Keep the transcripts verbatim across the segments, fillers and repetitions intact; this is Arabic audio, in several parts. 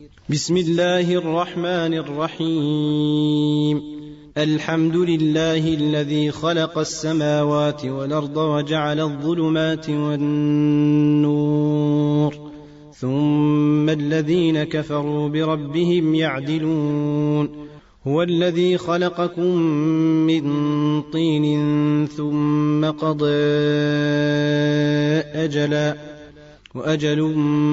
بسم الله الرحمن الرحيم. الحمد لله الذي خلق السماوات والأرض وجعل الظلمات والنور ثم الذين كفروا بربهم يعدلون. هو الذي خلقكم من طين ثم قضى أجلا وأجل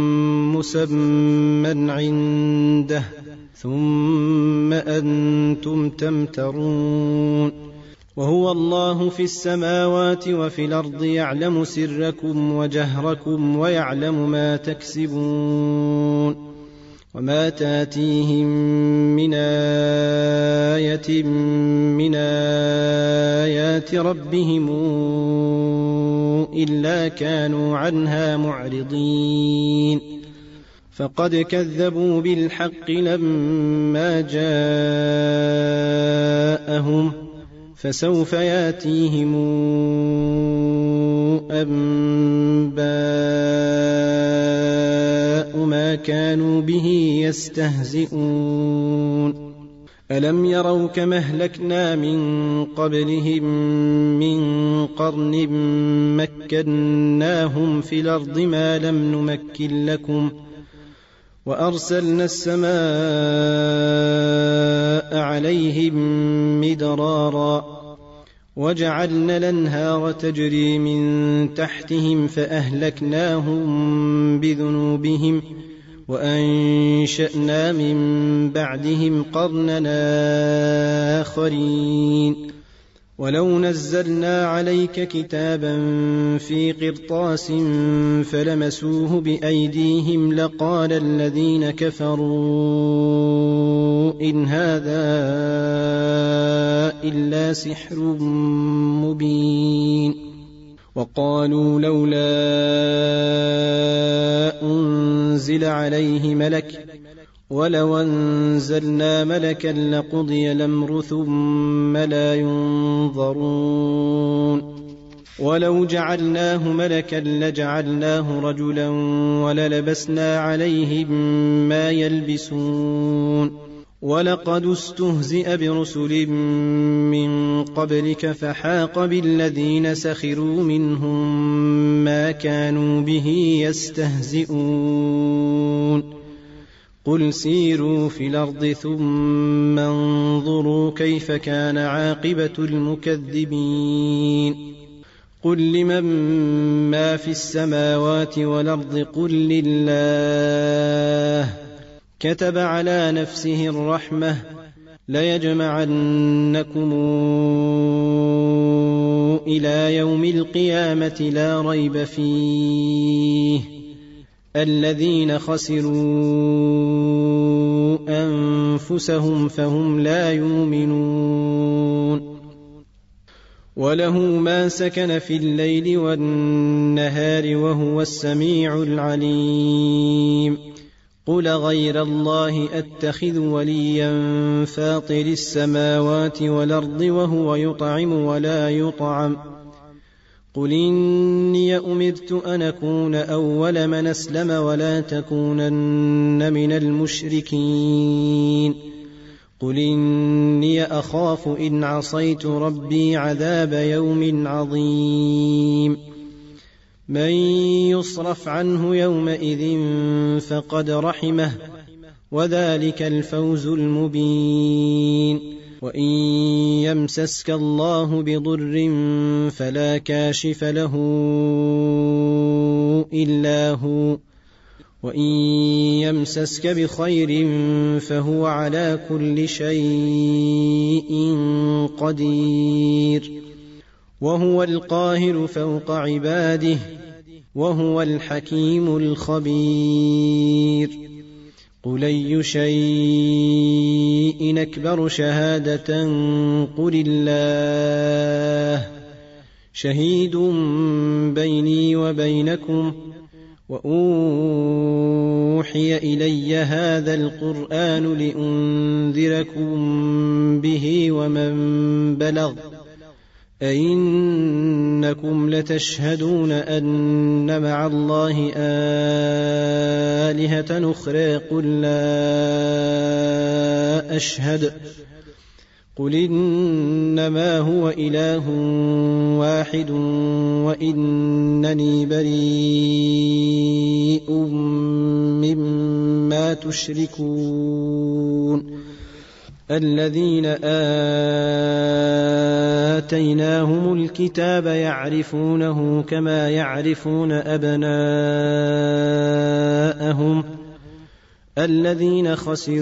مسمى عنده ثم أنتم تمترون. وهو الله في السماوات وفي الأرض يعلم سركم وجهركم ويعلم ما تكسبون. وما تاتيهم من آية من آيات ربهم إلا كانوا عنها معرضين. فقد كذبوا بالحق لما جاءهم فسوف ياتيهم أنباء ما كانوا به يستهزئون. ألم يروا كما أهلكنا من قبلهم من قرن مكناهم في الأرض ما لم نمكن لكم وأرسلنا السماء عليهم مدرارا وجعلنا الأنهار تجري من تحتهم فأهلكناهم بذنوبهم وأنشأنا من بعدهم قرننا آخرين. ولو نزلنا عليك كتابا في قرطاس فلمسوه بأيديهم لقال الذين كفروا إن هذا إلا سحر مبين. وقالوا لولا أنزل عليه ملك ولو أنزلنا ملكا لقضي الأمر ثم لا ينظرون. ولو جعلناه ملكا لجعلناه رجلا وللبسنا عليهم ما يلبسون. ولقد استهزئ برسل من قبلك فحاق بالذين سخروا منهم ما كانوا به يستهزئون. قل سيروا في الأرض ثم انظروا كيف كان عاقبة المكذبين. قل لمن ما في السماوات والأرض قل لله كتب على نفسه الرحمة ليجمعنكم إلى يوم القيامة لا ريب فيه الذين خسروا أنفسهم فهم لا يؤمنون. وله ما سكن في الليل والنهار وهو السميع العليم. قل غير الله أتخذ وليا فاطر السماوات والأرض وهو يطعم ولا يطعم. قل إني أمرت أن أكون أول من أسلم ولا تكونن من المشركين. قل إني أخاف إن عصيت ربي عذاب يوم عظيم. من يصرف عنه يومئذ فقد رحمه وذلك الفوز المبين. وإن يمسسك الله بضر فلا كاشف له إلا هو وإن يمسسك بخير فهو على كل شيء قدير. وهو القاهر فوق عباده وهو الحكيم الخبير. قل أي شيء أكبر شهادة قل الله شهيد بيني وبينكم وأوحي إلي هذا القرآن لأنذركم به ومن بلغ أئنكم لتشهدون أن مع الله آلهة أخرى قل لا أشهد قل إنما هو إله واحد وإنني بريء مما تشركون الذين آتيناهم الكتاب يعرفونه كما يعرفون أبناءهم الذين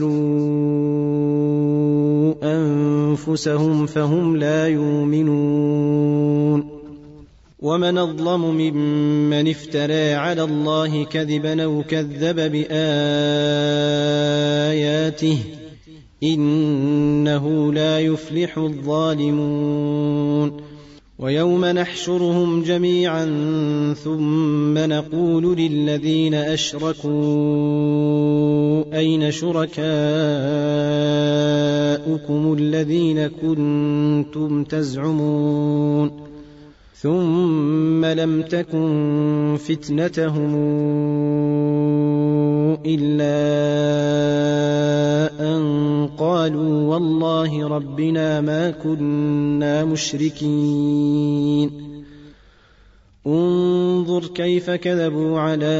خسروا أنفسهم فهم لا يؤمنون ومن أظلم ممن افترى على الله كذبا أو كذب بآياته إنه لا يفلح الظالمون ويوم نحشرهم جميعا ثم نقول للذين أشركوا أين شركاؤكم الذين كنتم تزعمون ثم لم تكن فتنتهم إلا أن قالوا والله ربنا ما كنا مشركين انظر كيف كذبوا على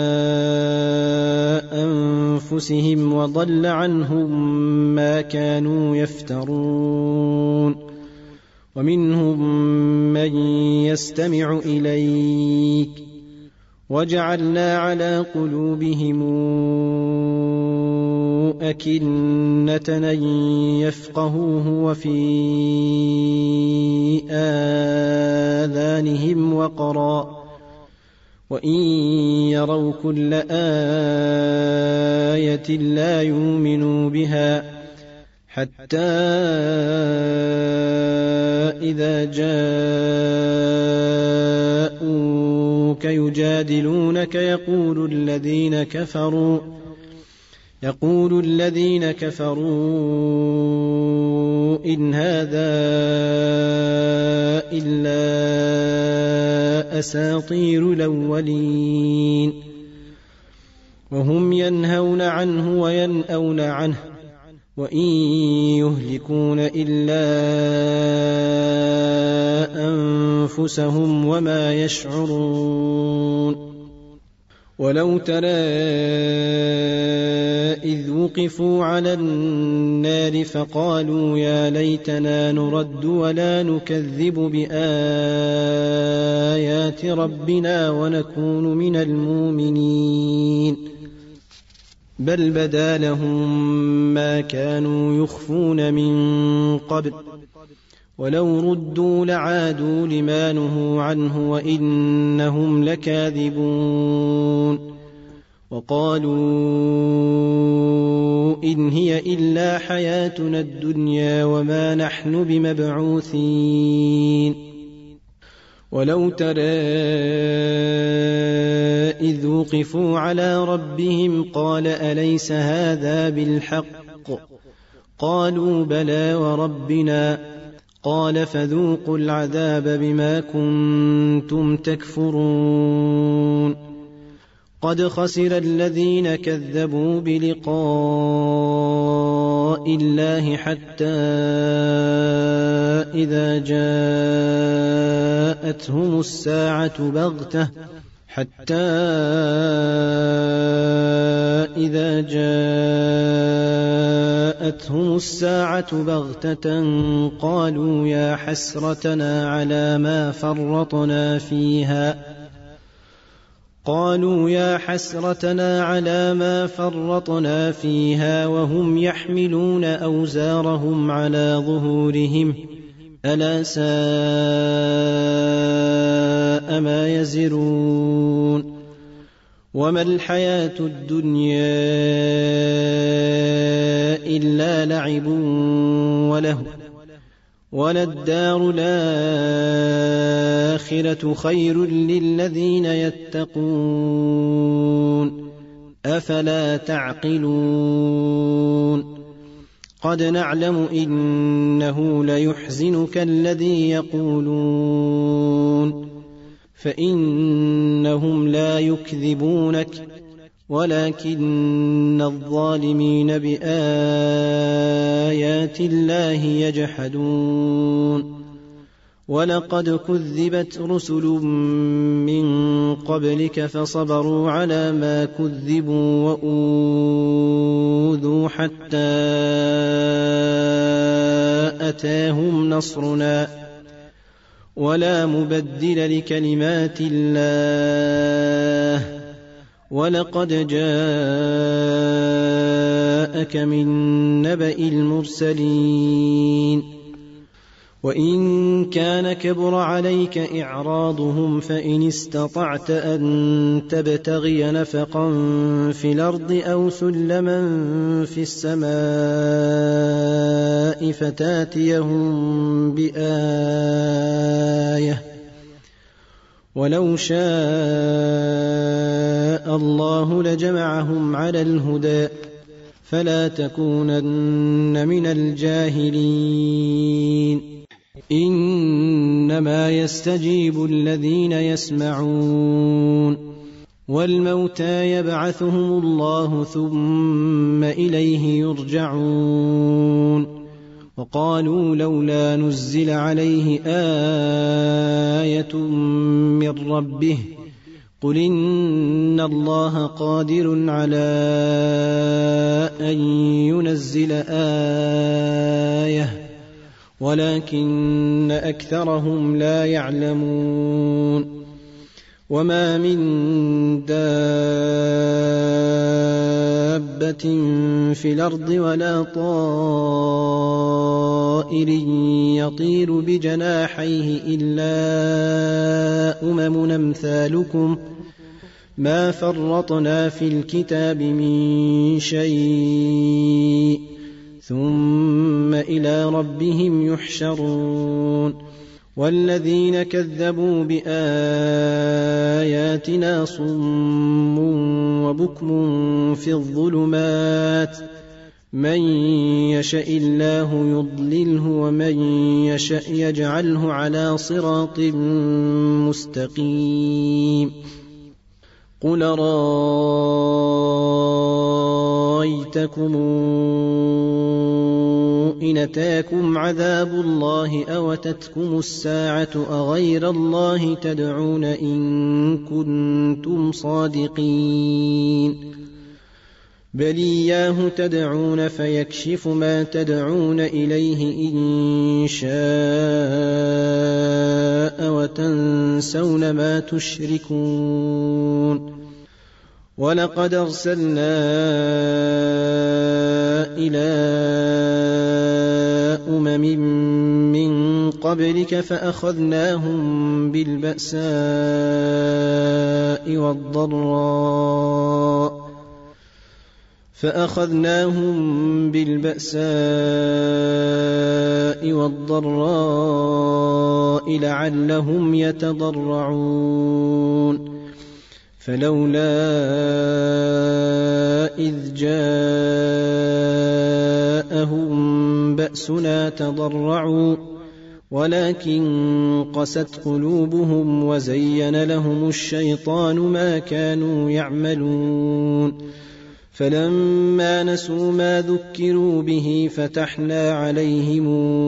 أنفسهم وضل عنهم ما كانوا يفترون ومنهم من يستمع إليك وجعلنا على قلوبهم أكنة أن يفقهوه وفي آذانهم وقرا وإن يروا كل آية لا يؤمنوا بها حتى إذا جاءوك يجادلونك يقول الذين كفروا يقول الذين كفروا إن هذا إلا أساطير الأولين وهم ينهون عنه وينأون عنه وإن يهلكون إلا أنفسهم وما يشعرون ولو ترى إذ وقفوا على النار فقالوا يا ليتنا نرد ولا نكذب بآيات ربنا ونكون من المؤمنين بل بدا لهم ما كانوا يخفون من قبل ولو ردوا لعادوا لما نهوا عنه وإنهم لكاذبون وقالوا إن هي إلا حياتنا الدنيا وما نحن بمبعوثين ولو ترى إذ وقفوا على ربهم قال أليس هذا بالحق قالوا بلى وربنا قال فذوقوا العذاب بما كنتم تكفرون قد خسر الذين كذبوا بلقاء الله حتى إذا جاءتهم الساعة بغتة حتى إذا جاءتهم الساعة بغتة قالوا يا حسرتنا على ما فرطنا فيها قالوا يا حسرتنا على ما فرطنا فيها وهم يحملون أوزارهم على ظهورهم ألا ساء ما يزرون وما الحياة الدنيا إلا لعب وله وللدار الآخرة خير للذين يتقون أفلا تعقلون قد نعلم إنه ليحزنك الذي يقولون فإنهم لا يكذبونك ولكن الظالمين بآيات الله يجحدون ولقد كذبت رسل من قبلك فصبروا على ما كذبوا وأوذوا حتى أتاهم نصرنا ولا مبدل لكلمات الله ولقد جاءك من نبأ المرسلين وإن كان كبر عليك إعراضهم فإن استطعت أن تبتغي نفقا في الأرض أو سلما في السماء فتاتيهم بآية ولو شاء الله لجمعهم على الهدى فلا تكونن من الجاهلين إنما يستجيب الذين يسمعون والموتى يبعثهم الله ثم إليه يرجعون وقالوا لولا نزل عليه آية من ربه قل إن الله قادر على أن ينزل آية ولكن أكثرهم لا يعلمون وما من دابة في الأرض ولا طائر يطير بجناحيه إلا أمم أمثالكم ما فرطنا في الكتاب من شيء ثم إلى ربهم يحشرون والذين كذبوا بآياتنا صم وبكم في الظلمات من يشاء الله يضلله ومن يشاء يجعله على صراط مستقيم قل رأيتكم إن أتاكم عذاب الله أو أتتكم الساعة أغير الله تدعون إن كنتم صادقين بل إياه تدعون فيكشف ما تدعون إليه إن شاء وتنسون ما تشركون ولقد أرسلنا إلى أمم من قبلك فأخذناهم بالبأساء والضراء فأخذناهم بالبأساء والضراء لعلهم يتضرعون فلولا إذ جاءهم بأسنا تضرعوا ولكن قست قلوبهم وزين لهم الشيطان ما كانوا يعملون فلما نسوا ما ذكروا به فتحنا عليهم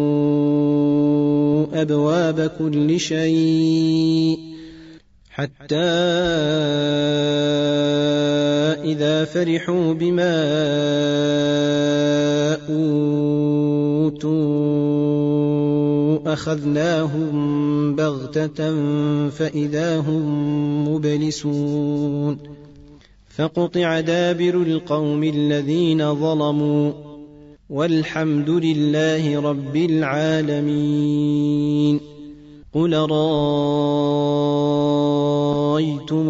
أبواب كل شيء حتى إذا فرحوا بما أوتوا أخذناهم بغتة فإذا هم مبلسون فقطع دابر القوم الذين ظلموا والحمد لله رب العالمين قل رأيتم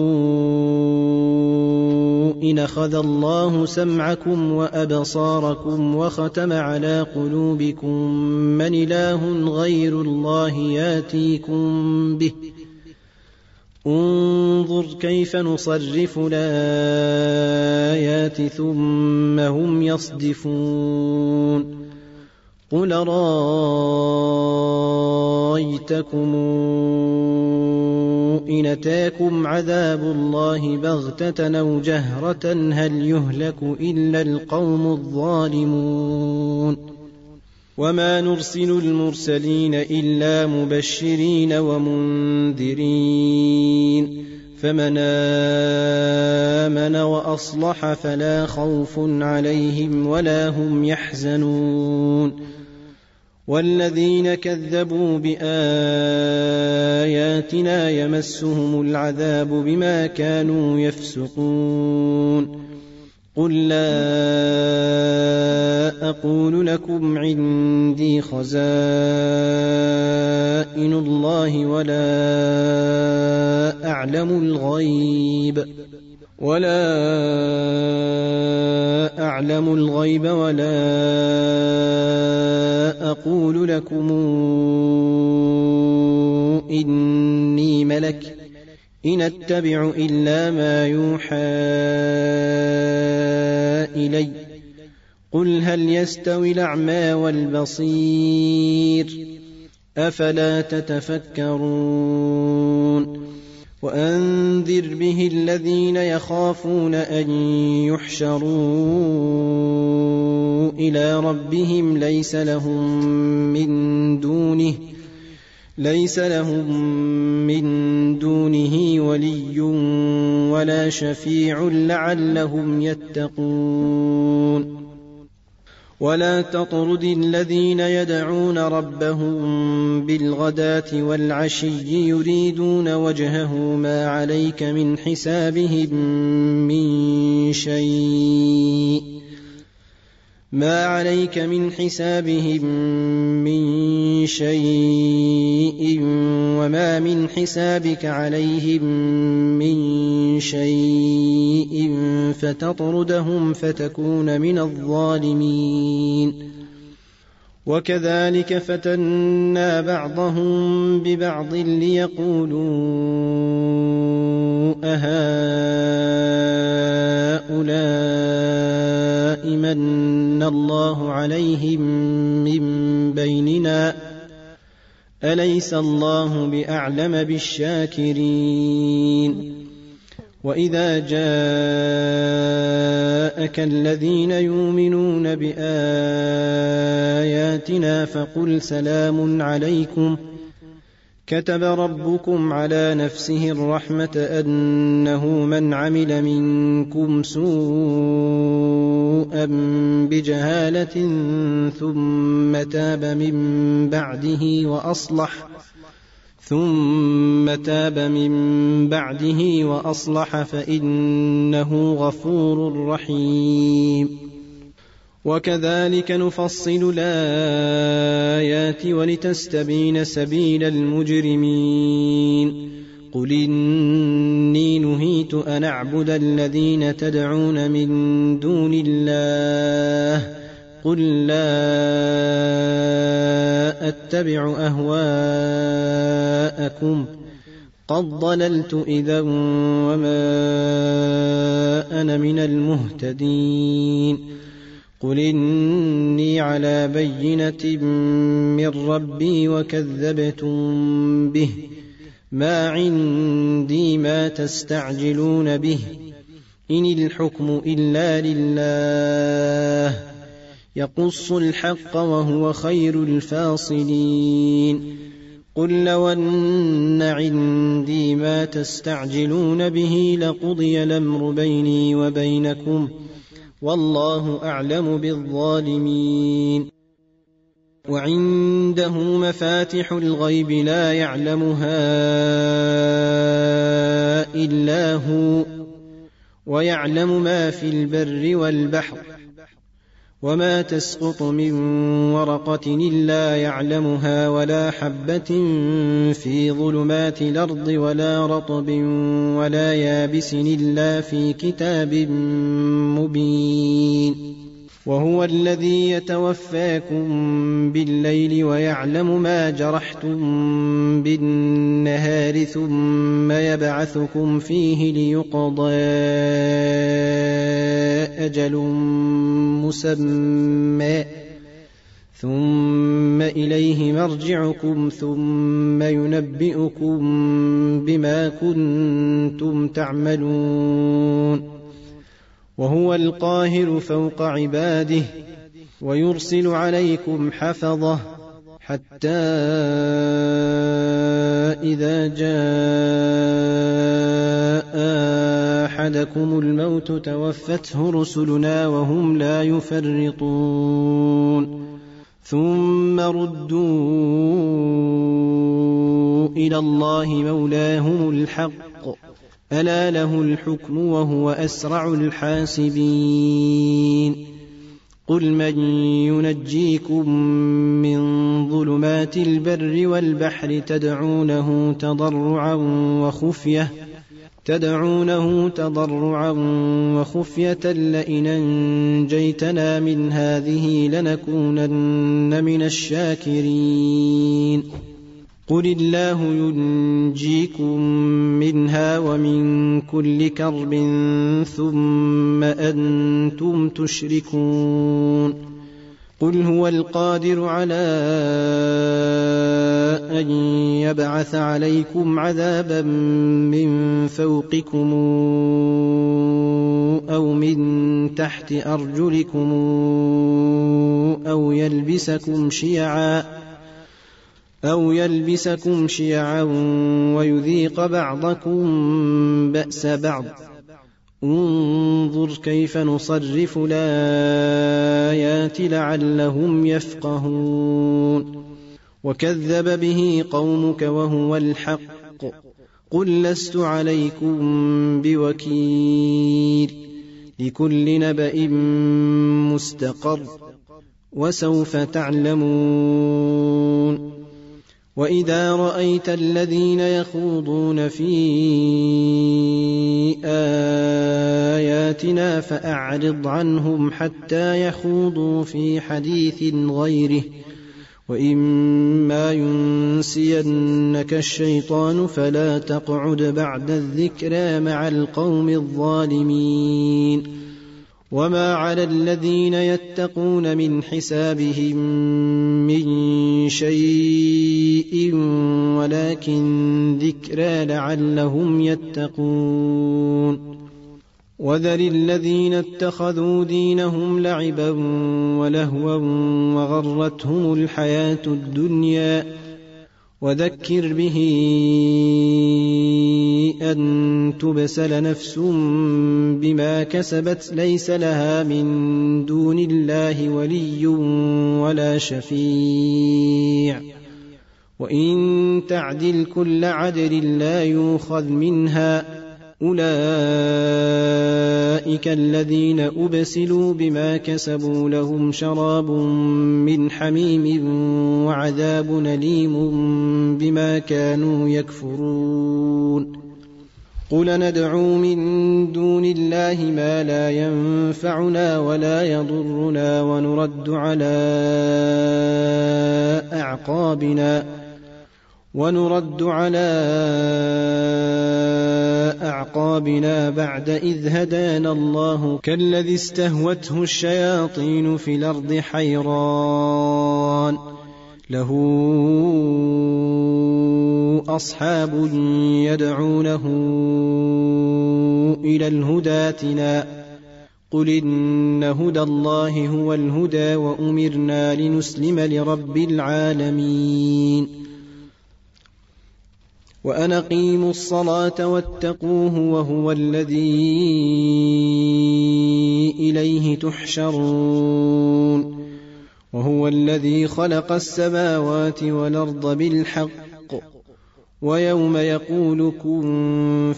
إن أخذ الله سمعكم وأبصاركم وختم على قلوبكم من إله غير الله ياتيكم به انظر كيف نصرف الآيات ثم هم يصدفون قل رأيتكم إن أتاكم عذاب الله بغتة أو جهرة هل يهلك إلا القوم الظالمون وما نرسل المرسلين إلا مبشرين ومنذرين فمن آمن وأصلح فلا خوف عليهم ولا هم يحزنون والذين كذبوا بآياتنا يمسهم العذاب بما كانوا يفسقون قل لا أقول لكم عندي خزائن الله ولا أعلم الغيب ولا أعلم الغيب ولا أقول لكم إني ملك إن أتبع إلا ما يوحى إلي قل هل يستوي الأعمى والبصير أفلا تتفكرون وأنذر به الذين يخافون أن يحشروا إلى ربهم ليس لهم من دونه ليس لهم من دونه ولي ولا شفيع لعلهم يتقون ولا تطرد الذين يدعون ربهم بالغداة والعشي يريدون وجهه ما عليك من حسابهم من شيء ما عليك من حسابهم من شيء وما من حسابك عليهم من شيء فتطردهم فتكون من الظالمين وكذلك فتنا بعضهم ببعض ليقولوا أهؤلاء من الله عليهم من بيننا أليس الله بأعلم بالشاكرين وإذا جاءك الذين يؤمنون بآياتنا فقل سلام عليكم كتب ربكم على نفسه الرحمة أنه من عمل منكم سوءا بجهالة ثم تاب من بعده وأصلح ثم تاب من بعده وأصلح فإنه غفور رحيم وكذلك نفصل الآيات ولتستبين سبيل المجرمين قل إني نهيت أن أعبد الذين تدعون من دون الله قل لا أتبع أهواءكم قد ضللت إذا وما أنا من المهتدين قل إني على بينة من ربي وكذبتم به ما عندي ما تستعجلون به إن الحكم إلا لله يقص الحق وهو خير الفاصلين قل لو أن عندي ما تستعجلون به لقضي الأمر بيني وبينكم والله أعلم بالظالمين وعنده مفاتح الغيب لا يعلمها إلا هو ويعلم ما في البر والبحر وما تسقط من ورقة إلا يعلمها ولا حبة في ظلمات الأرض ولا رطب ولا يابس إلا في كتاب مبين وهو الذي يتوفاكم بالليل ويعلم ما جرحتم بالنهار ثم يبعثكم فيه ليقضى أجل مسمى ثم إليه مرجعكم ثم ينبئكم بما كنتم تعملون وهو القاهر فوق عباده ويرسل عليكم حفظه حتى إذا جاء أحدكم الموت توفته رسلنا وهم لا يفرطون ثم ردوا إلى الله مولاهم الحق ألا له الحكم وهو أسرع الحاسبين قل من ينجيكم من ظلمات البر والبحر تدعونه تضرعا وخفية تدعونه تضرعا وخفية لئن أنجيتنا من هذه لنكونن من الشاكرين قل الله ينجيكم منها ومن كل كرب ثم أنتم تشركون قل هو القادر على أن يبعث عليكم عذابا من فوقكم أو من تحت أرجلكم أو يلبسكم شيعا أو يلبسكم شيعا ويذيق بعضكم بأس بعض انظر كيف نصرف الآيات لعلهم يفقهون وكذب به قومك وهو الحق قل لست عليكم بوكيل لكل نبأ مستقر وسوف تعلمون وإذا رأيت الذين يخوضون في آياتنا فأعرض عنهم حتى يخوضوا في حديث غيره وإما ينسينك الشيطان فلا تقعد بعد الذكرى مع القوم الظالمين وما على الذين يتقون من حسابهم من شيء ولكن ذكرى لعلهم يتقون وذر الذين اتخذوا دينهم لعبا ولهوا وغرتهم الحياة الدنيا وذكر به أن تبسل نفس بما كسبت ليس لها من دون الله ولي ولا شفيع وإن تعدل كل عدل لا يؤخذ منها أولئك الذين أبسلوا بما كسبوا لهم شراب من حميم وعذاب أليم بما كانوا يكفرون قل ندعو من دون الله ما لا ينفعنا ولا يضرنا ونرد على أعقابنا ونرد على أعقابنا بعد إذ هدانا الله كالذي استهوته الشياطين في الأرض حيران له أصحاب يدعونه إلى الهدى ائتنا قل إن هدى الله هو الهدى وأمرنا لنسلم لرب العالمين وأن أقيموا الصلاة واتقوه وهو الذي إليه تحشرون وهو الذي خلق السماوات والأرض بالحق ويوم يقول كن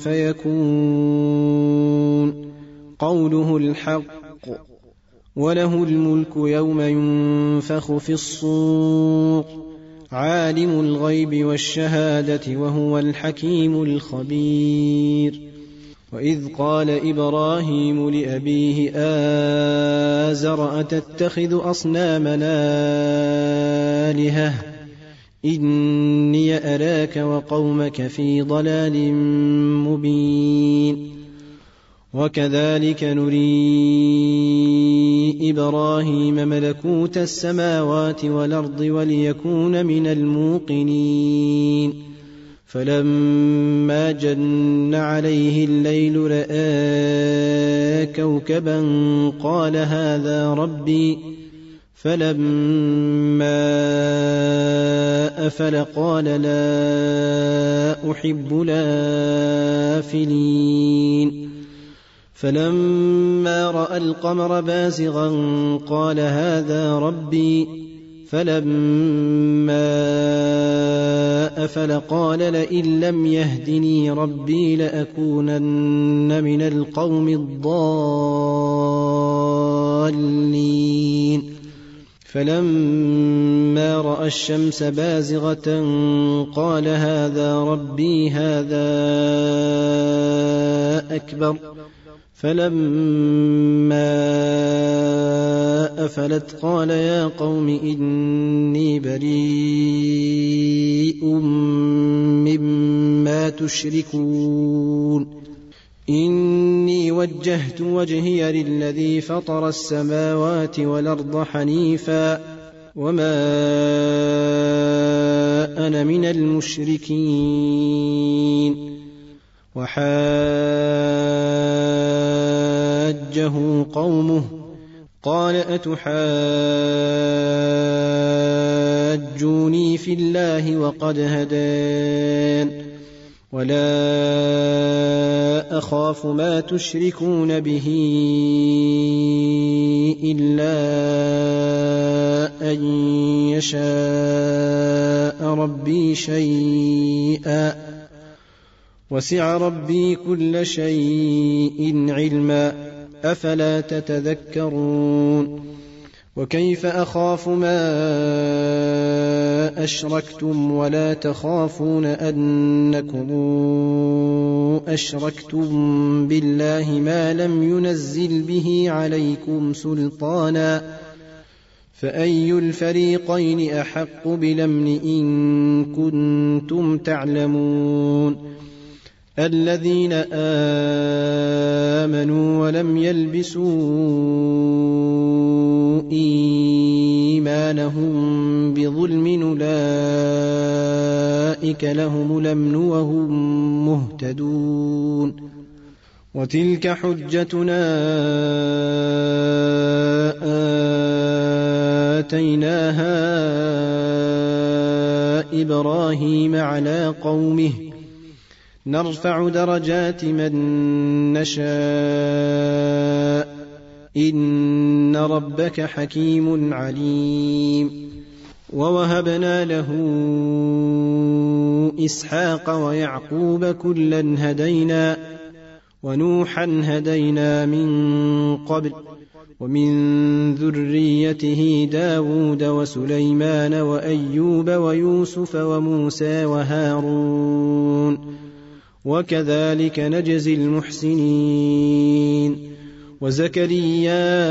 فيكون قوله الحق وله الملك يوم ينفخ في الصور عالم الغيب والشهادة وهو الحكيم الخبير وإذ قال إبراهيم لأبيه آزر أتتخذ أصنامنا آلهة إني أراك وقومك في ضلال مبين وكذلك نري إبراهيم ملكوت السماوات والأرض وليكون من الموقنين فلما جن عليه الليل رأى كوكبا قال هذا ربي فلما أفل قال لا أحب الآفلين فلما رأى القمر بازغا قال هذا ربي فلما أفل قال لئن لم يهدني ربي لأكونن من القوم الضالين فلما رأى الشمس بازغة قال هذا ربي هذا أكبر فلما أفلت قال يا قوم إني بريء مما تشركون إني وجهت وجهي للذي فطر السماوات والأرض حنيفا وما أنا من المشركين وحاجه قومه قال أتحاجوني في الله وقد هدان ولا أخاف ما تشركون به إلا أن يشاء ربي شيئا وسع ربي كل شيء علما أفلا تتذكرون وكيف أخاف ما أشركتم ولا تخافون أنكم أشركتم بالله ما لم ينزل به عليكم سلطانا فأي الفريقين أحق بالأمن إن كنتم تعلمون الذين آمنوا ولم يلبسوا إيمانهم بظلم أولئك لهم الأمن وهم مهتدون وتلك حجتنا آتيناها إبراهيم على قومه نرفع درجات من نشاء إن ربك حكيم عليم ووهبنا له إسحاق ويعقوب كلا هدينا ونوحا هدينا من قبل ومن ذريته داود وسليمان وأيوب ويوسف وموسى وهارون وكذلك نجزي المحسنين وزكريا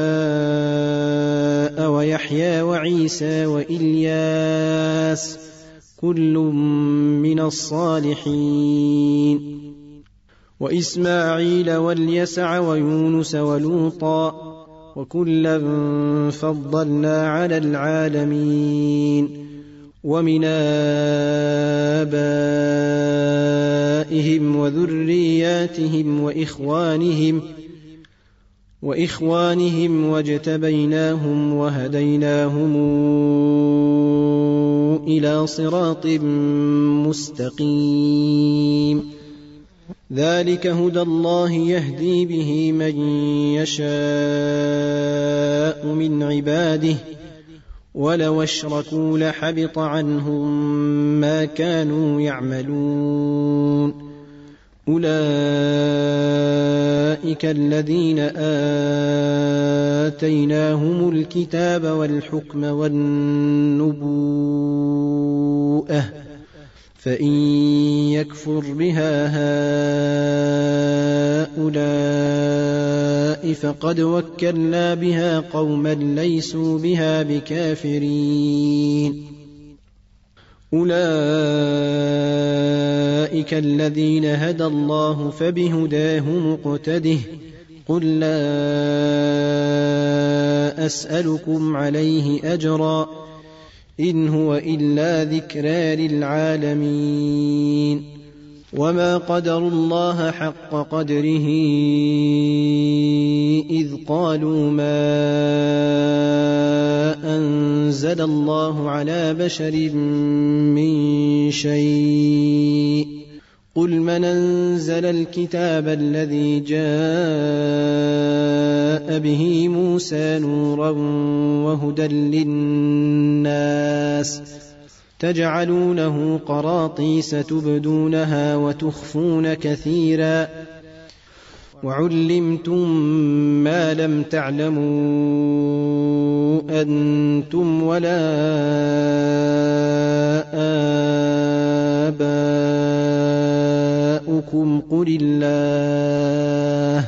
ويحيى وعيسى وإلياس كل من الصالحين وإسماعيل واليسع ويونس ولوطا وكلا فضلنا على العالمين ومن آبائهم وذرياتهم وإخوانهم وإخوانهم واجتبيناهم وهديناهم إلى صراط مستقيم ذلك هدى الله يهدي به من يشاء من عباده ولو اشركوا لحبط عنهم ما كانوا يعملون أولئك الذين آتيناهم الكتاب والحكم والنبوءة فإن يكفر بها هؤلاء فقد وكلنا بها قوما ليسوا بها بكافرين أولئك الذين هدى الله فبهداه مقتده قل لا أسألكم عليه أجرا إن هو إلا ذكرى للعالمين وما قدروا الله حق قدره إذ قالوا ما أنزل الله على بشر من شيء قل من أنزل الكتاب الذي جاء به موسى نورا وهدى للناس تجعلونه قراطيس تبدونها وتخفون كثيرا وعلمتم ما لم تعلموا أنتم ولا آباؤكم قل الله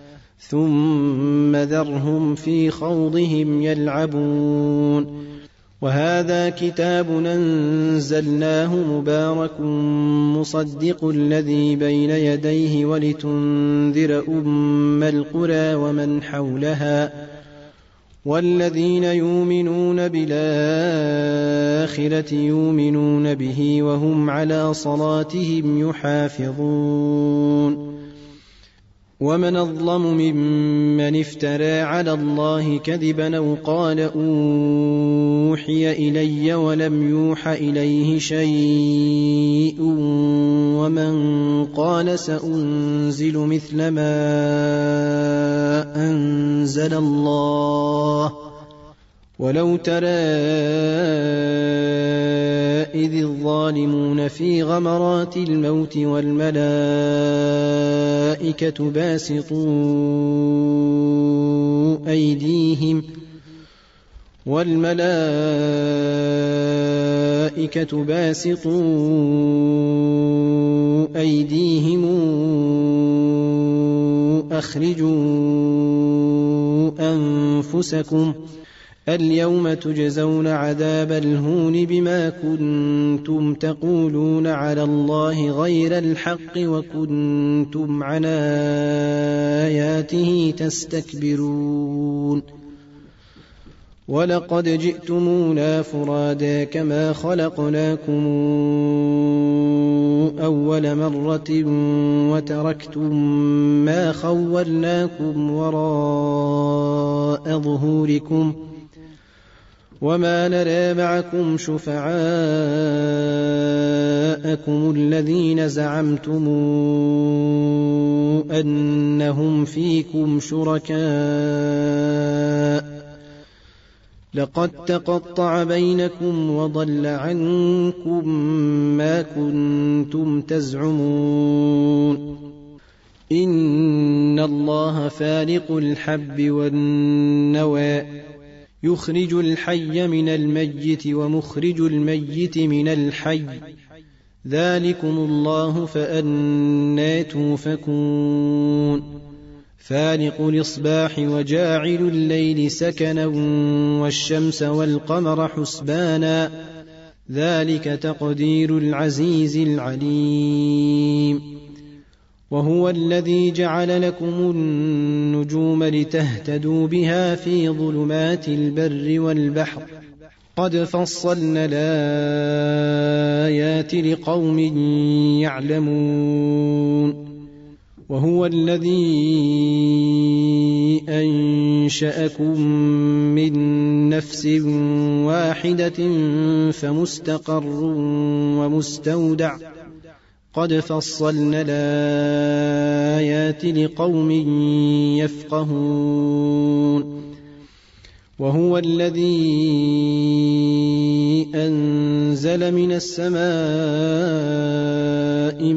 ثم ذرهم في خوضهم يلعبون وهذا كتاب أنزلناه مبارك مصدق الذي بين يديه ولتنذر أم القرى ومن حولها والذين يؤمنون بالآخرة يؤمنون به وهم على صلاتهم يحافظون ومن أظلم ممن افترى على الله كذبا أو قال أوحي إلي ولم يوح إليه شيء ومن قال سأنزل مثل ما أنزل الله ولو ترى إذ الظالمون في غمرات الموت والملائكة باسطوا أيديهم والملائكة باسطوا أيديهم أخرجوا أنفسكم اليوم تجزون عذاب الهون بما كنتم تقولون على الله غير الحق وكنتم عن آياته تستكبرون ولقد جئتمونا فرادا كما خلقناكم أول مرة وتركتم ما خولناكم وراء ظهوركم وما نرى معكم شفعاءكم الذين زعمتم أنهم فيكم شركاء لقد تقطع بينكم وضل عنكم ما كنتم تزعمون إن الله فالق الحب والنوى يخرج الحي من الميت ومخرج الميت من الحي ذلكم الله فأنى توفكون فالق الإصباح وجاعل الليل سكنا والشمس والقمر حسبانا ذلك تقدير العزيز العليم وهو الذي جعل لكم النجوم لتهتدوا بها في ظلمات البر والبحر قد فصلنا الآيات لقوم يعلمون وهو الذي أنشأكم من نفس واحدة فمستقر ومستودع قد فصلنا الآيات لقوم يفقهون وهو الذي أنزل من السماء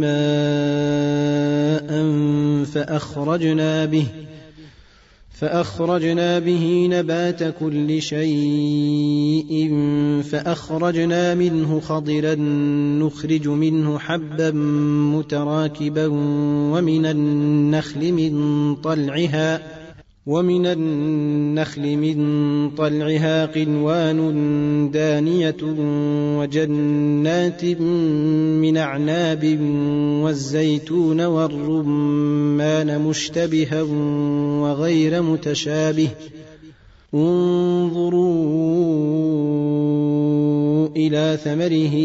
ماء فأخرجنا به فأخرجنا به نبات كل شيء فأخرجنا منه خضرا نخرج منه حبا متراكبا ومن النخل من طلعها ومن النخل من طلعها قنوان دانية وجنات من أعناب والزيتون والرمان مشتبها وغير متشابه انظروا إلى ثمره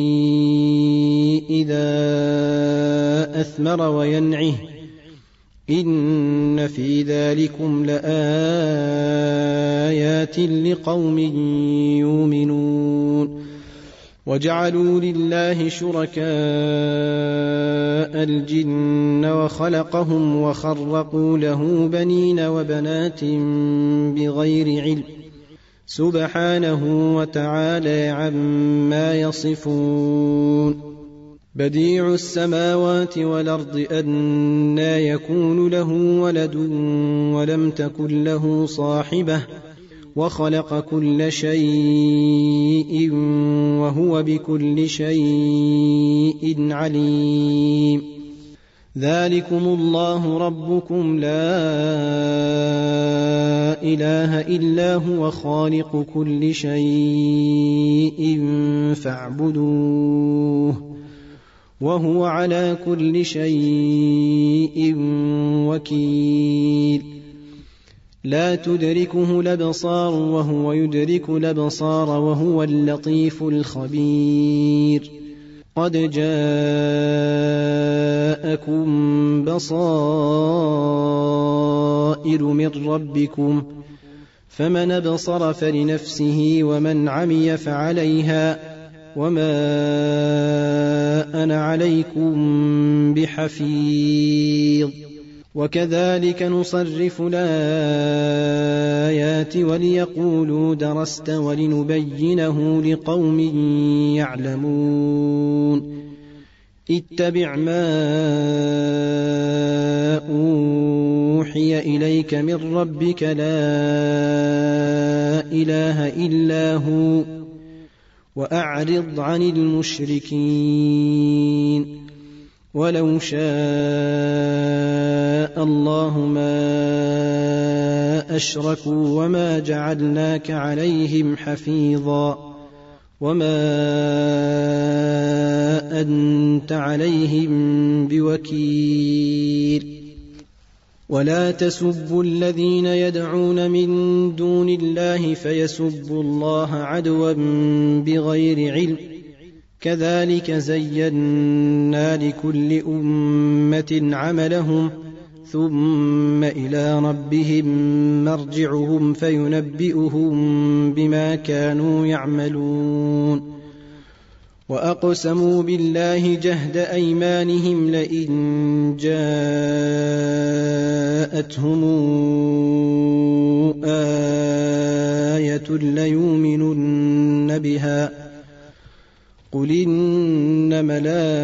إذا أثمر وينعه إن في ذلكم لآيات لقوم يؤمنون وجعلوا لله شركاء الجن وخلقهم وخرقوا له بنين وبنات بغير علم سبحانه وتعالى عما يصفون بديع السماوات والأرض أنى يكون له ولد ولم تكن له صاحبة وخلق كل شيء وهو بكل شيء عليم ذلكم الله ربكم لا إله إلا هو خالق كل شيء فاعبدوه وهو على كل شيء وكيل لا تدركه الأبصار وهو يدرك الأبصار وهو اللطيف الخبير قد جاءكم بصائر من ربكم فمن أبصر فلنفسه ومن عمي فعليها وما أنا عليكم بحفيظ وكذلك نصرف الآيات وليقولوا درست ولنبينه لقوم يعلمون اتبع ما أوحي إليك من ربك لا إله إلا هو وأعرض عن المشركين ولو شاء الله ما أشركوا وما جعلناك عليهم حفيظا وما أنت عليهم بوكيل ولا تسبوا الذين يدعون من دون الله فيسبوا الله عدوا بغير علم كذلك زينا لكل أمة عملهم ثم إلى ربهم مرجعهم فينبئهم بما كانوا يعملون وأقسموا بالله جهد أيمانهم لئن جاءتهم آية ليؤمنن بها قل إنما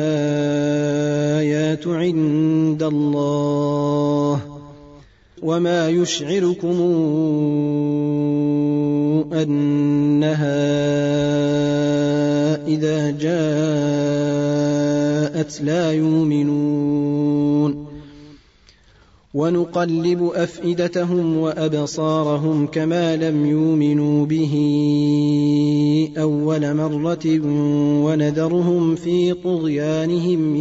الآيات عند الله وما يشعركم أنها إذا جاءت لا يؤمنون ونقلب أفئدتهم وأبصارهم كما لم يؤمنوا به أول مرة ونذرهم في طغيانهم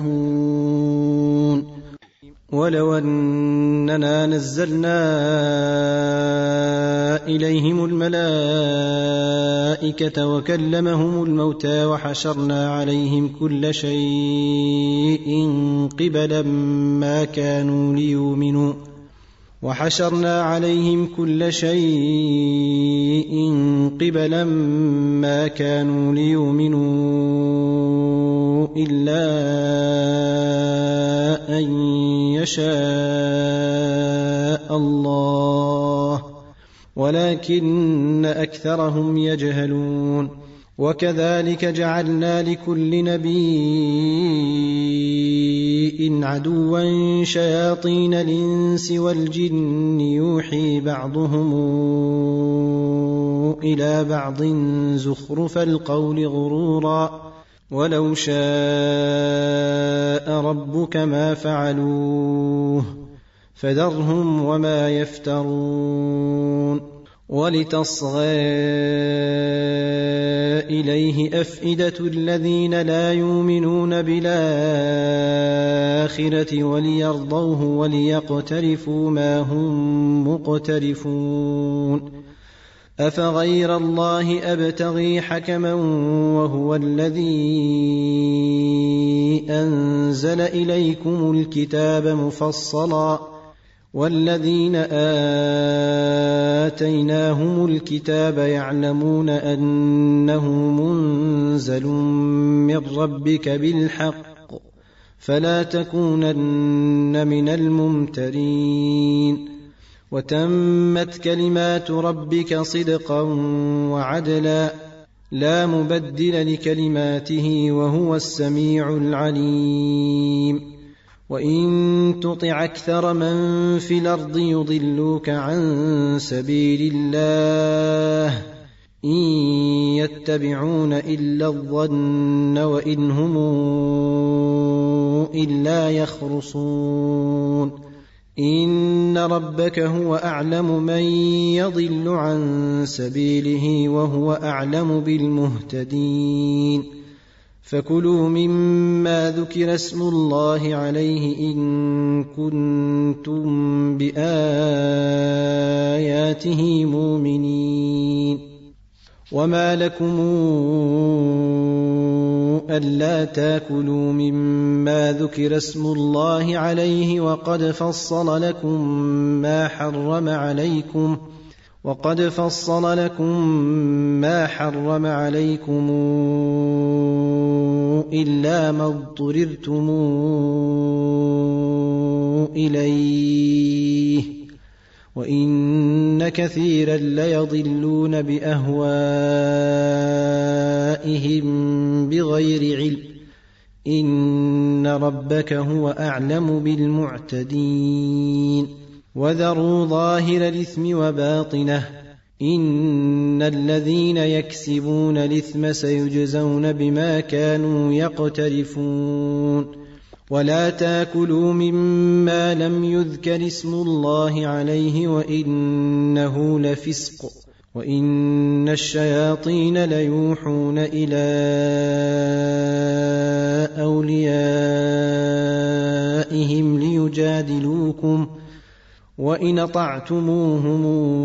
يعمهون ولو أننا نزلنا إليهم الملائكة وكلمهم الموتى وحشرنا عليهم كل شيء قبلا ما كانوا ليؤمنوا وحشرنا عليهم كل شيء قبلا ما كانوا ليؤمنوا إلا أن يشاء الله ولكن أكثرهم يجهلون وكذلك جعلنا لكل نبي عدوا شياطين الإنس والجن يوحي بعضهم إلى بعض زخرف القول غرورا ولو شاء ربك ما فعلوه فذرهم وما يفترون ولتصغى إليه أفئدة الذين لا يؤمنون بالآخرة وليرضوه وليقترفوا ما هم مقترفون أفغير الله أبتغي حكما وهو الذي أنزل إليكم الكتاب مفصلا والذين آتيناهم الكتاب يعلمون أنه منزل من ربك بالحق فلا تكونن من الممترين وتمت كلمات ربك صدقا وعدلا لا مبدل لكلماته وهو السميع العليم وإن تطع أكثر من في الأرض يضلوك عن سبيل الله إن يتبعون إلا الظن وإن هم إلا يخرصون إن ربك هو أعلم من يضل عن سبيله وهو أعلم بالمهتدين فكلوا مما ذكر اسم الله عليه إن كنتم بآياته مؤمنين وما لكم ألا تاكلوا مما ذكر اسم الله عليه وقد فصل لكم ما حرم عليكم وقد فصل لكم ما حرم عليكم إلا ما اضطررتم إليه وإن كثيرا ليضلون بأهوائهم بغير علم إن ربك هو أعلم بالمعتدين وذروا ظاهر الإثم وباطنه إن الذين يكسبون الإثم سيجزون بما كانوا يقترفون ولا تاكلوا مما لم يذكر اسم الله عليه وإنه لفسق وإن الشياطين ليوحون إلى أوليائهم ليجادلوكم وإن أطعتموهم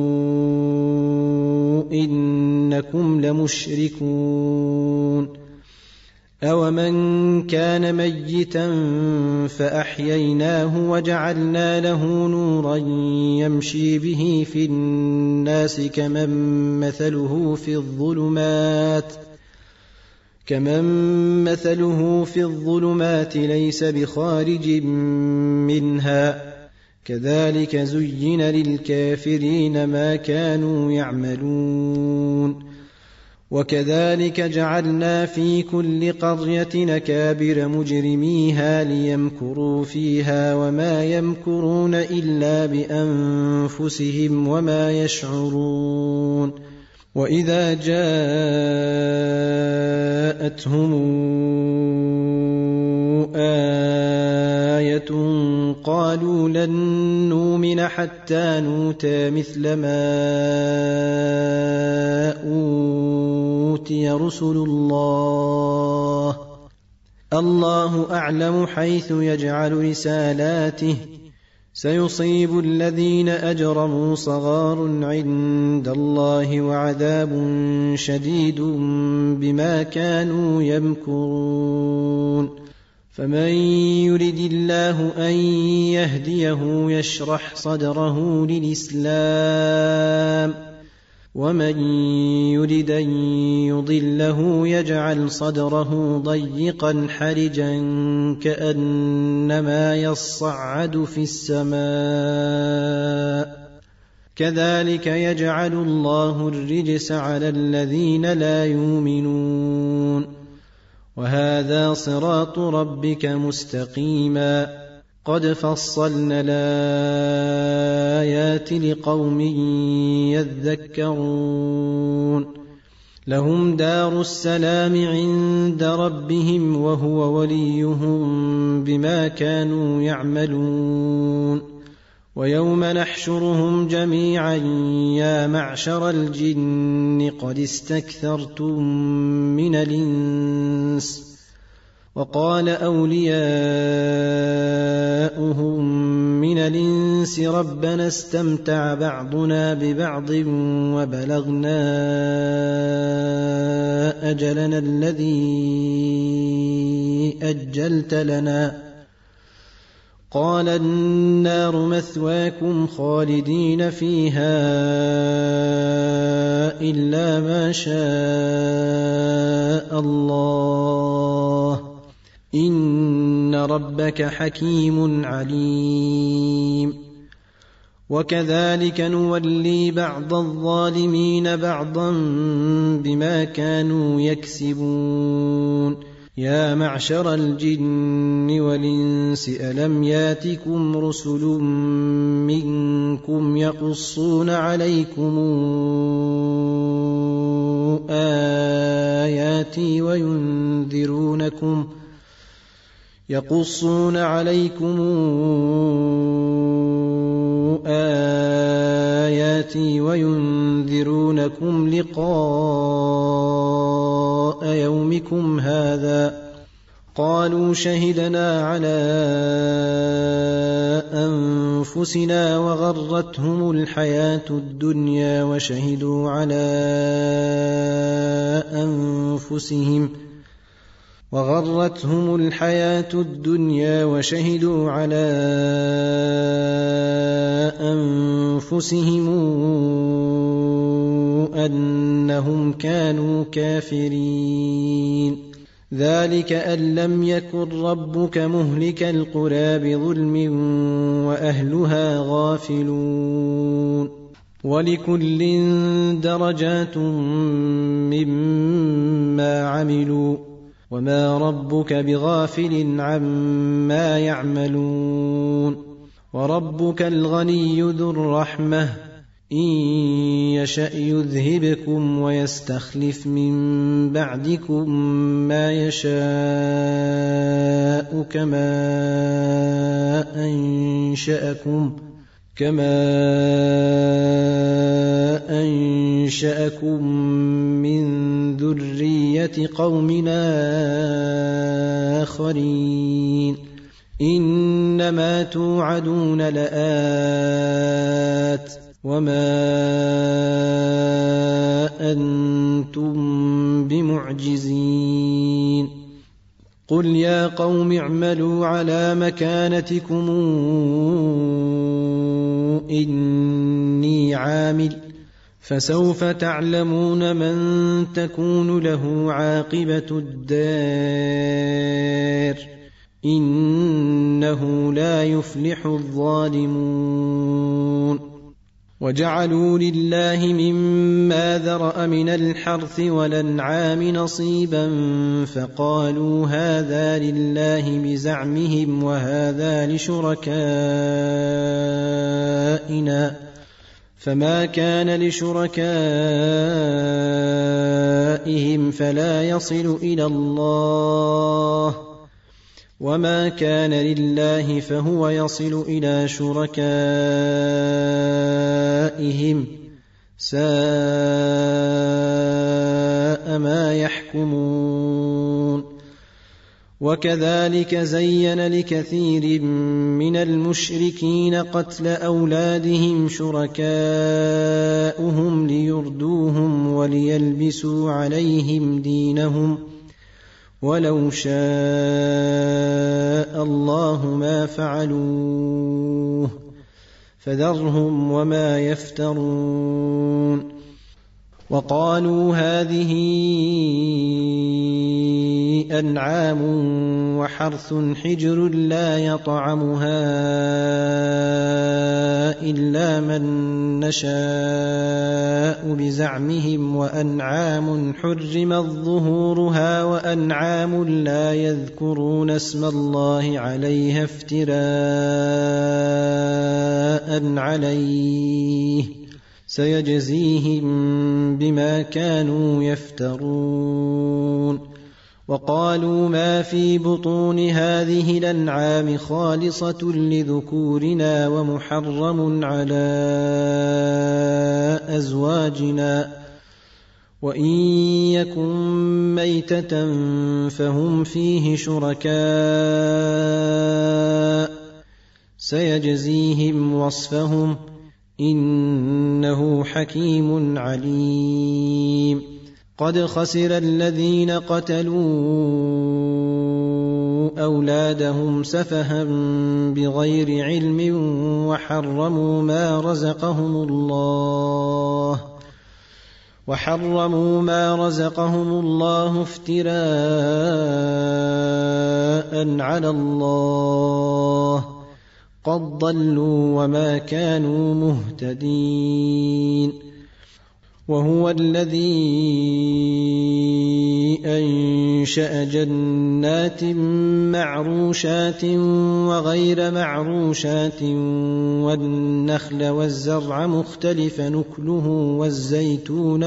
إنكم لمشركون أومن كان ميتا فأحييناه وجعلنا له نورا يمشي به في الناس كمن مثله في الظلمات كمن مثله في الظلمات ليس بخارج منها كذلك زين للكافرين ما كانوا يعملون وكذلك جعلنا في كل قرية أكابر مجرميها ليمكروا فيها وما يمكرون إلا بأنفسهم وما يشعرون وإذا جاءتهم آية قالوا لن نؤمن حتى نؤتى مثل ما أوتي رسل الله الله أعلم حيث يجعل رسالاته سيصيب الذين أجرموا صغار عند الله وعذاب شديد بما كانوا يمكرون فمن يرد الله أن يهديه يشرح صدره للإسلام ومن يرد أن يضله يجعل صدره ضيقا حرجا كأنما يصعد في السماء كذلك يجعل الله الرجس على الذين لا يؤمنون وهذا صراط ربك مستقيما قد فصلنا الآيات لقوم يذكرون لهم دار السلام عند ربهم وهو وليهم بما كانوا يعملون ويوم نحشرهم جميعا يا معشر الجن قد استكثرتم من الإنس وقال أولياؤهم من الإنس ربنا استمتع بعضنا ببعض وبلغنا أجلنا الذي أجلت لنا قال النار مثواكم خالدين فيها إلا ما شاء الله إن ربك حكيم عليم وكذلك نولي بعض الظالمين بعضا بما كانوا يكسبون يا معشر الجن والإنس ألم ياتكم رسل منكم يقصون عليكم آياتي وينذرونكم يقصون عليكم آياتي وينذرونكم لقاء يومكم هذا قالوا شهدنا على أنفسنا وغرتهم الحياة الدنيا وشهدوا على أنفسهم وغرتهم الحياة الدنيا وشهدوا على أنفسهم أنهم كانوا كافرين ذلك أن لم يكن ربك مهلك القرى بظلم وأهلها غافلون ولكل درجات مما عملوا وما ربك بغافل عما يعملون وربك الغني ذو الرحمة إن يشأ يذهبكم ويستخلف من بعدكم ما يشاء كما أنشأكم كما أنشأكم من ذرية قومنا آخرين إنما توعدون لآت وما أنتم بمعجزين قل يا قوم اعملوا على مكانتكم إني عامل فسوف تعلمون من تكون له عاقبة الدار إنه لا يفلح الظالمون وجعلوا لله مما ذرأ من الحرث والأنعام نصيبا فقالوا هذا لله بزعمهم وهذا لشركائنا فما كان لشركائهم فلا يصل إلى الله وما كان لله فهو يصل إلى شركائهم ساء ما يحكمون وكذلك زين لكثير من المشركين قتل أولادهم شركاؤهم ليردوهم وليلبسوا عليهم دينهم ولو شاء الله ما فعلوه فذرهم وما يفترون وقالوا هذه أنعام وحرث حجر لا يطعمها إلا من نشاء بزعمهم وأنعام حرمت ظهورها وأنعام لا يذكرون اسم الله عليها افتراء عليه سيجزيهم بما كانوا يفترون وقالوا ما في بطون هذه الأنعام خالصة لذكورنا ومحرم على أزواجنا وإن يكن ميتة فهم فيه شركاء سيجزيهم وصفهم إنه حكيم عليم. قد خسر الذين قتلوا أولادهم سفها بغير علم وحرموا ما رزقهم الله وحرموا ما رزقهم الله افتراء على الله قد ضلوا وما كانوا مهتدين. وهو الذي أنشأ جنات معروشات وغير معروشات والنخل والزرع مختلف نكله والزيتون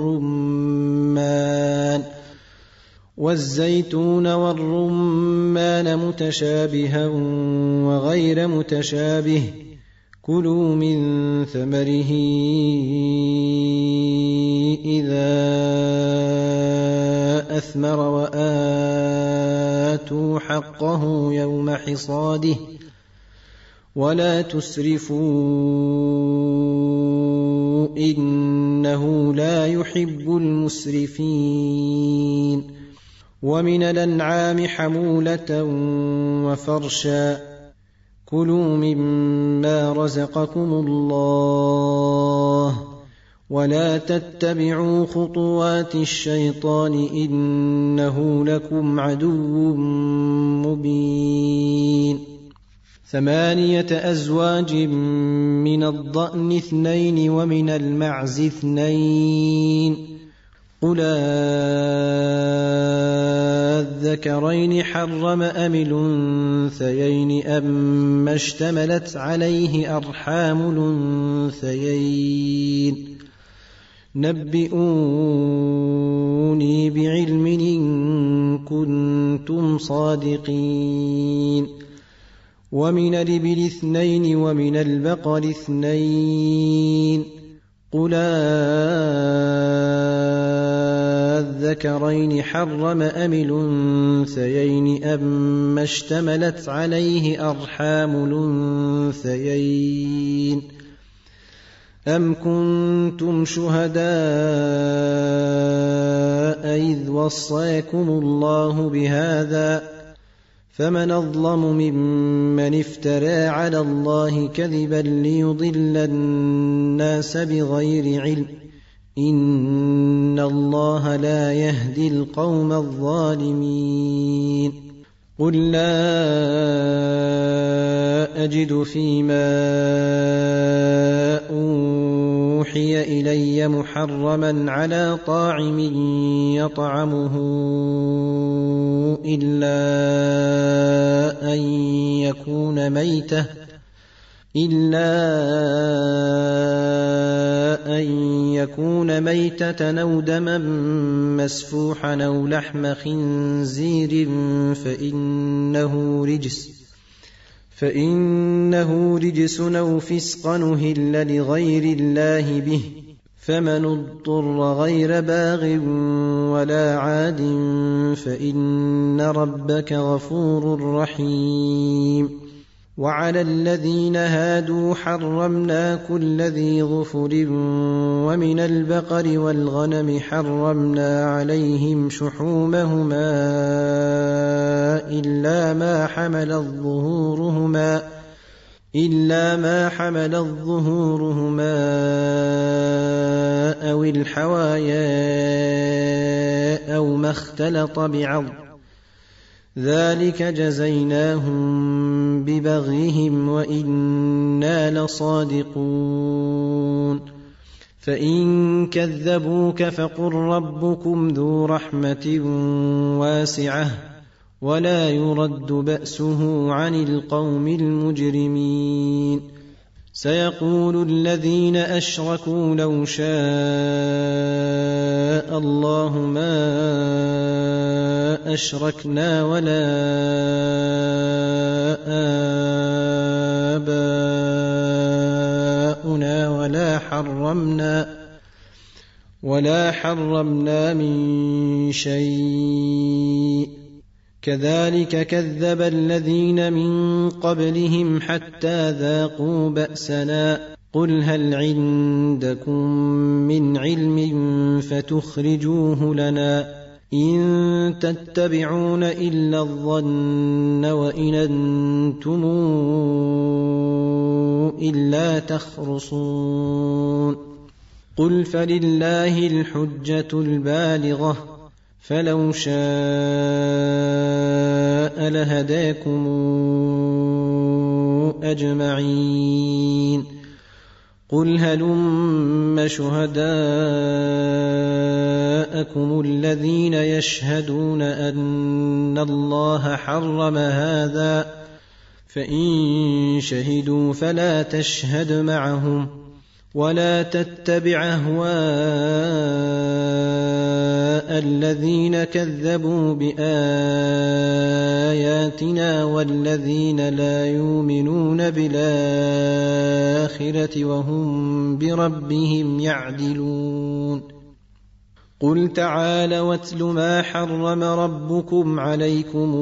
والرمان والزيتون والرمان متشابها وغير متشابه كلوا من ثمره إذا أثمر وآتوا حقه يوم حصاده ولا تسرفوا إنه لا يحب المسرفين. ومن الأنعام حمولة وفرشا كلوا مما رزقكم الله ولا تتبعوا خطوات الشيطان إنه لكم عدو مبين. ثمانية أزواج من الضأن اثنين ومن المعز اثنين قل الذكرين حرم أم الأنثيين أما اشتملت عليه أرحام الأنثيين نبئوني بعلم إن كنتم صادقين. ومن الإبل اثنين ومن البقر اثنين قل الذكرين حرم أم الأنثيين أما اشتملت عليه أرحام الأنثيين أم كنتم شهداء إذ وصاكم الله بهذا فمن أظلم ممن افترى على الله كذبا ليضل الناس بغير علم إن الله لا يهدي القوم الظالمين. قل لا أجد فيما أوحي إلي محرما على طاعم يطعمه إلا أن يكون ميتة إلا أن يكون ميتة أو دما مسفوحا أو لحم خنزير فإنه رجس فإنه رجس أو فسقا أهل لغير الله به فمن اضطر غير باغ ولا عاد فإن ربك غفور رحيم. وعلى الذين هادوا حرمنا كل ذي ظفر ومن البقر والغنم حرمنا عليهم شحومهما إلا ما حملت ظهورهما إلا ما حملت ظهورهما أو الحوايا أو ما اختلط بعظم ذلك جزيناهم ببغيهم وإنا لصادقون. فإن كذبوك فقل ربكم ذو رحمة واسعة ولا يرد بأسه عن القوم المجرمين. سيقول الذين أشركوا لو شاء الله ما أشركنا ولا آباؤنا ولا حرمنا ولا حرمنا من شيء كذلك كذب الذين من قبلهم حتى ذاقوا بأسنا قل هل عندكم من علم فتخرجوه لنا إن تتبعون إلا الظن وإن أنتم إلا تخرصون قل فلله الحجة البالغة فلو شاء لهداكم أجمعين قل هلم شهداءكم الذين يشهدون أن الله حرم هذا فإن شهدوا فلا تشهد معهم ولا تتبع أهواء الذين كذبوا بآياتنا والذين لا يؤمنون بالآخرة وهم بربهم يعدلون قل تعالوا واتل ما حرم ربكم عليكم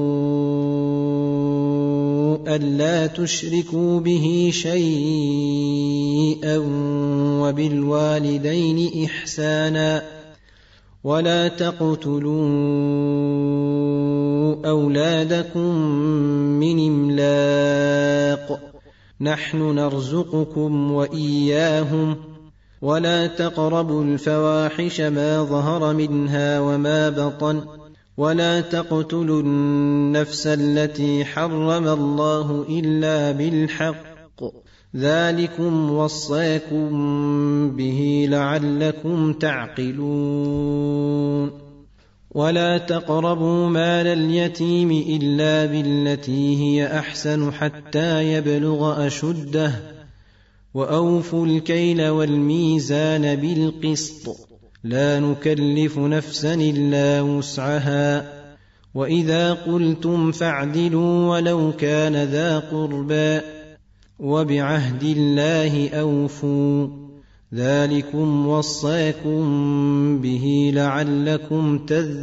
ألا تشركوا به شيئا وبالوالدين إحسانا ولا تقتلوا أولادكم من إملاق نحن نرزقكم وإياهم ولا تقربوا الفواحش ما ظهر منها وما بطن ولا تقتلوا النفس التي حرم الله إلا بالحق ذلكم وصاكم به لعلكم تعقلون ولا تقربوا مال اليتيم إلا بالتي هي أحسن حتى يبلغ أشده وأوفوا الكيل والميزان بالقسط لا نكلف نفسا إلا وسعها وإذا قلتم فاعدلوا ولو كان ذا قربى وبعهد الله أوفوا ذلكم وصاكم به لعلكم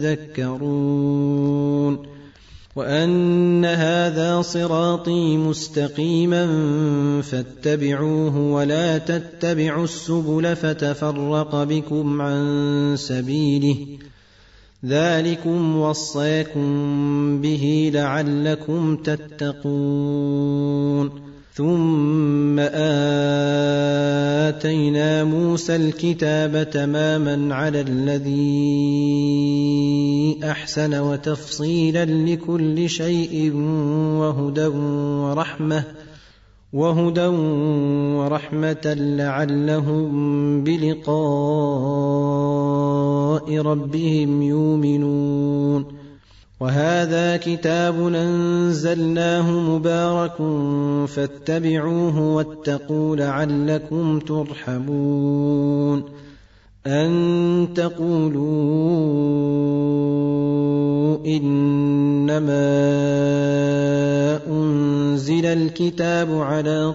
تذكرون وأن هذا صراطي مستقيما فاتبعوه ولا تتبعوا السبل فتفرق بكم عن سبيله ذلكم وصاكم به لعلكم تتقون ثم آتينا موسى الكتاب تماما على الذي أحسن وتفصيلا لكل شيء وهدى ورحمة وهدى ورحمة لعلهم بلقاء ربهم يؤمنون وهذا كتاب أنزلناه مبارك فاتبعوه واتقوا لعلكم ترحمون أن تقولوا إنما أنزل الكتاب على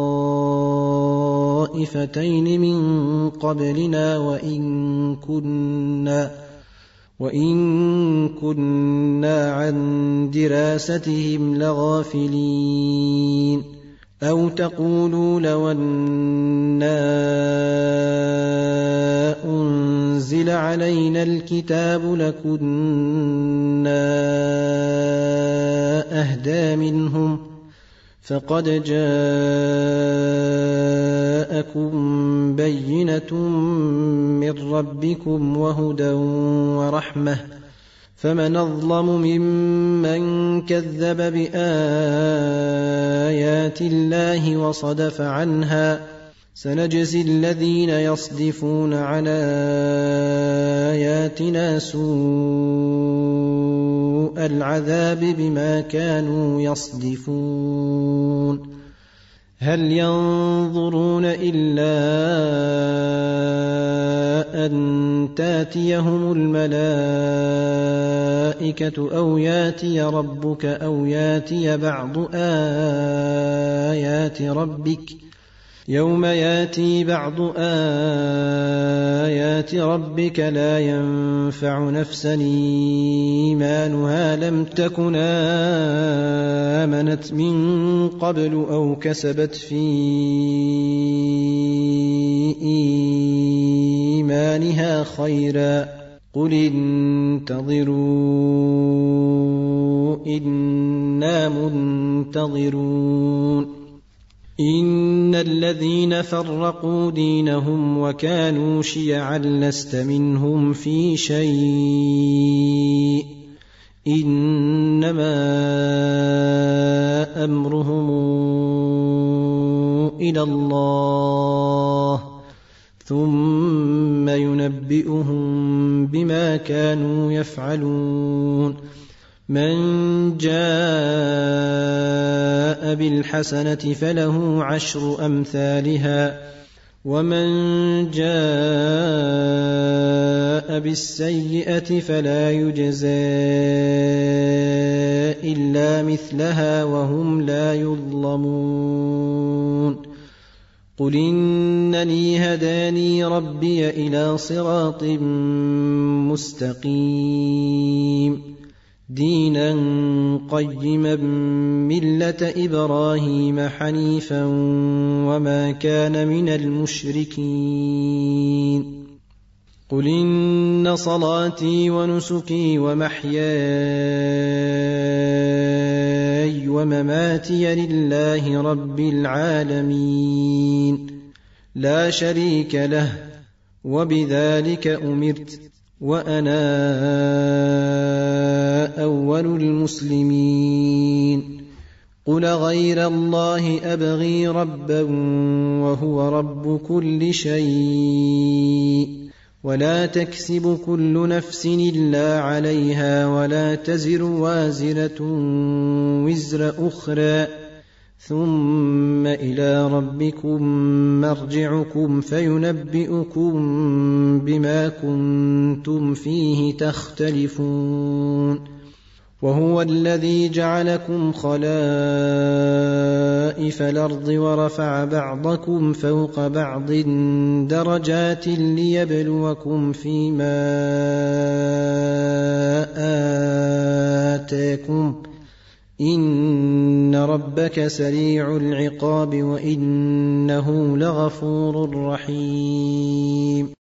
طائفتين من قبلنا وإن كنا وإن كنا عن دراستهم لغافلين أو تقولوا لو أنا أنزل علينا الكتاب لكنا أهدى منهم فقد جاءكم بينة من ربكم وهدى ورحمة فمن أظلم ممن كذب بآيات الله وصدف عنها سنجزي الذين يصدفون عن آياتنا سوء العذاب بما كانوا يصدفون هل ينظرون إلا أن تاتيهم الملائكة أو ياتي ربك أو ياتي بعض آيات ربك يوم ياتي بعض آيات ربك لا ينفع نفسا إيمانها لم تكن آمنت من قبل أو كسبت في إيمانها خيرا قل انتظروا إنا منتظرون إن الذين فرقوا دينهم وكانوا شيعا لست منهم في شيء إنما أمرهم إلى الله ثم ينبئهم بما كانوا يفعلون من جاء بالحسنة فله عشر أمثالها ومن جاء بالسيئة فلا يجزى إلا مثلها وهم لا يظلمون قل إنني هداني ربي إلى صراط مستقيم دينا قيما ملة إبراهيم حنيفا وما كان من المشركين قل إن صلاتي ونسكي ومحياي ومماتي لله رب العالمين لا شريك له وبذلك أمرت وأنا أول المسلمين قل غير الله أبغي ربا وهو رب كل شيء ولا تكسب كل نفس إلا عليها ولا تزر وازرة وزر أخرى ثم إلى ربكم مرجعكم فينبئكم بما كنتم فيه تختلفون وهو الذي جعلكم خلائف الأرض ورفع بعضكم فوق بعض درجات ليبلوكم فيما آتاكم إن ربك سريع العقاب وإنه لغفور رحيم